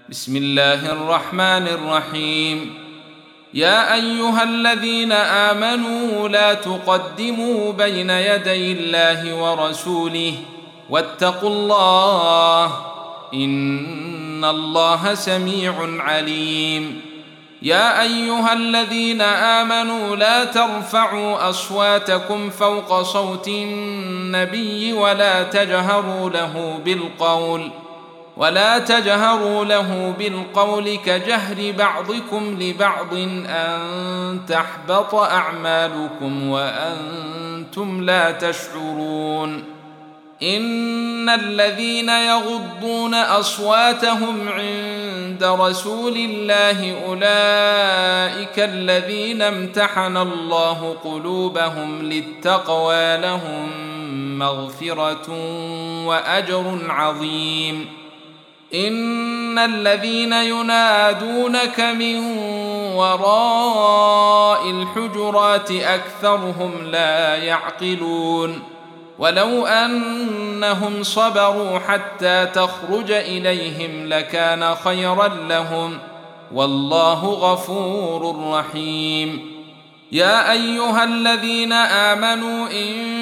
بسم الله الرحمن الرحيم. يا أيها الذين آمنوا لا تقدموا بين يدي الله ورسوله واتقوا الله إن الله سميع عليم. يا أيها الذين آمنوا لا ترفعوا أصواتكم فوق صوت النبي ولا تجهروا له بالقول كجهر بعضكم لبعض أن تحبط أعمالكم وأنتم لا تشعرون. إن الذين يغضون أصواتهم عند رسول الله أولئك الذين امتحن الله قلوبهم للتقوى لهم مغفرة وأجر عظيم. إن الذين ينادونك من وراء الحجرات أكثرهم لا يعقلون. ولو أنهم صبروا حتى تخرج إليهم لكان خيرا لهم والله غفور رحيم. يا أيها الذين آمنوا إن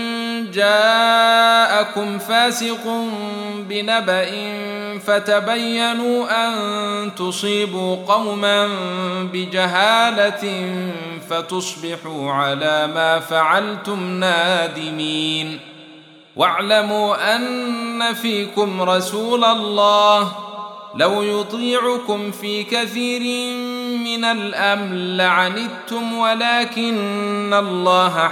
جاءكم فاسق بنبأ فتبينوا أن تصيبوا قوما بجهالة فتصبحوا على ما فعلتم نادمين. واعلموا أن فيكم رسول الله لو يطيعكم في كثير من الأمر لعنتم ولكن الله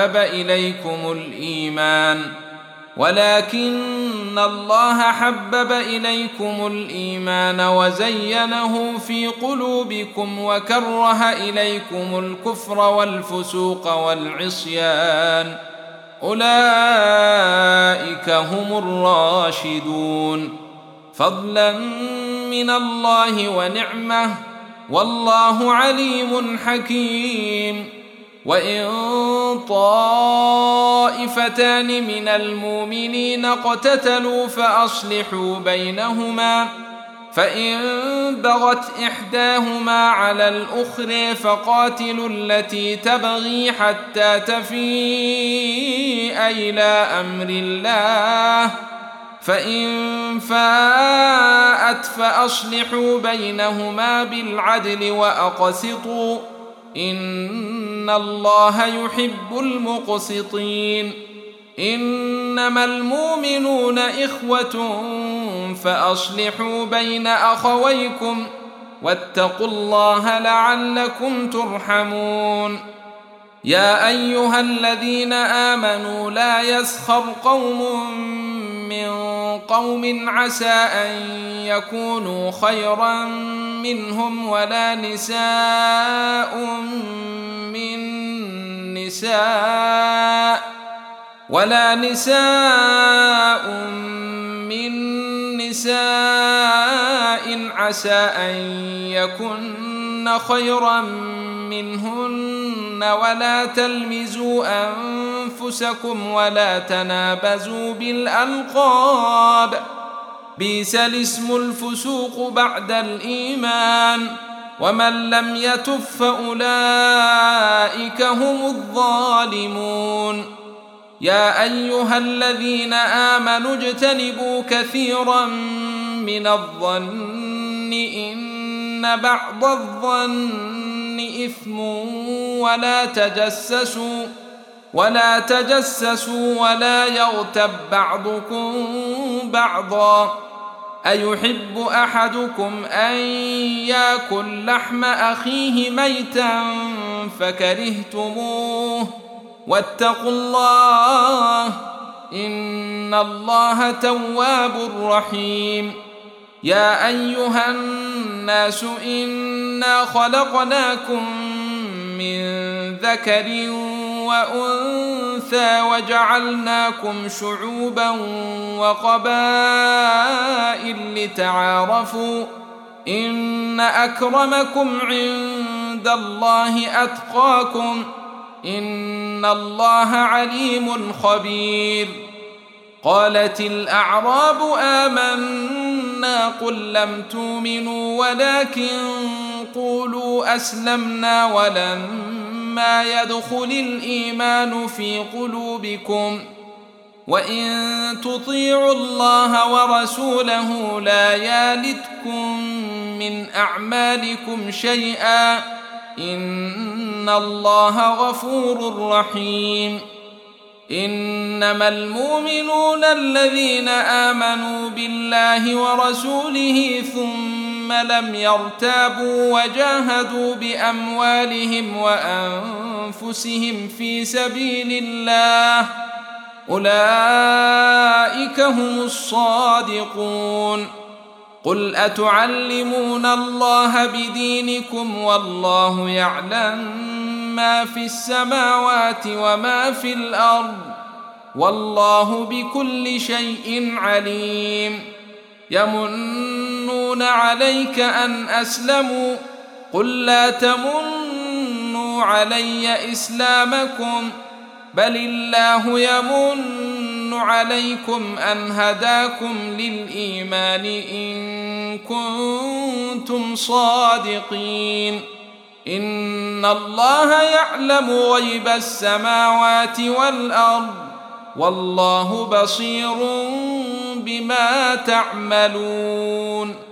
حبب إليكم الإيمان وزينه في قلوبكم وكره إليكم الكفر والفسوق والعصيان أولئك هم الراشدون فضلا من الله ونعمة والله عليم حكيم. وإن طائفتان من المؤمنين اقتتلوا فأصلحوا بينهما فإن بغت إحداهما على الأخرى فقاتلوا التي تبغي حتى تفيء إلى أمر الله فإن فاءت فأصلحوا بينهما بالعدل وأقسطوا إن الله يحب المقسطين. إنما المؤمنون إخوة فأصلحوا بين أخويكم واتقوا الله لعلكم ترحمون. يا أيها الذين آمنوا لا يسخر قوم من قوم عسى أن يكونوا خيرا منهم ولا نساء من نساء عسى أن يكن خيرا منهن ولا تلمزوا أنفسكم ولا تنابزوا بالألقاب بئس الاسم الفسوق بعد الإيمان ومن لم يتب فأولئك هم الظالمون. يا أيها الذين آمنوا اجتنبوا كثيرا من الظن إن بعض الظن إثم ولا تجسسوا ولا يغتب بعضكم بعضا أيحب أحدكم أن يأكل لحم أخيه ميتا فكرهتموه واتقوا الله إن الله تواب رحيم. يا أيها الناس إنا خلقناكم من ذكر وأنثى وجعلناكم شعوبا وقبائل لتعارفوا إن أكرمكم عند الله أتقاكم إن الله عليم خبير. قالت الأعراب آمنا قل لم تؤمنوا ولكن قولوا أسلمنا ولما يدخل الإيمان في قلوبكم وإن تطيعوا الله ورسوله لا يالتكم من أعمالكم شيئا إن الله غفور رحيم إنما المؤمنون الذين آمنوا بالله ورسوله ثم لم يرتابوا وجاهدوا بأموالهم وأنفسهم في سبيل الله أولئك هم الصادقون قل أتعلمون الله بدينكم والله يعلم ما في السماوات وما في الأرض والله بكل شيء عليم يمنون عليك أن أسلموا قل لا تمنوا علي إسلامكم بل الله يمن عليكم أن هداكم للإيمان إن كنتم صادقين إن الله يعلم غيب السماوات والأرض والله بصير بما تعملون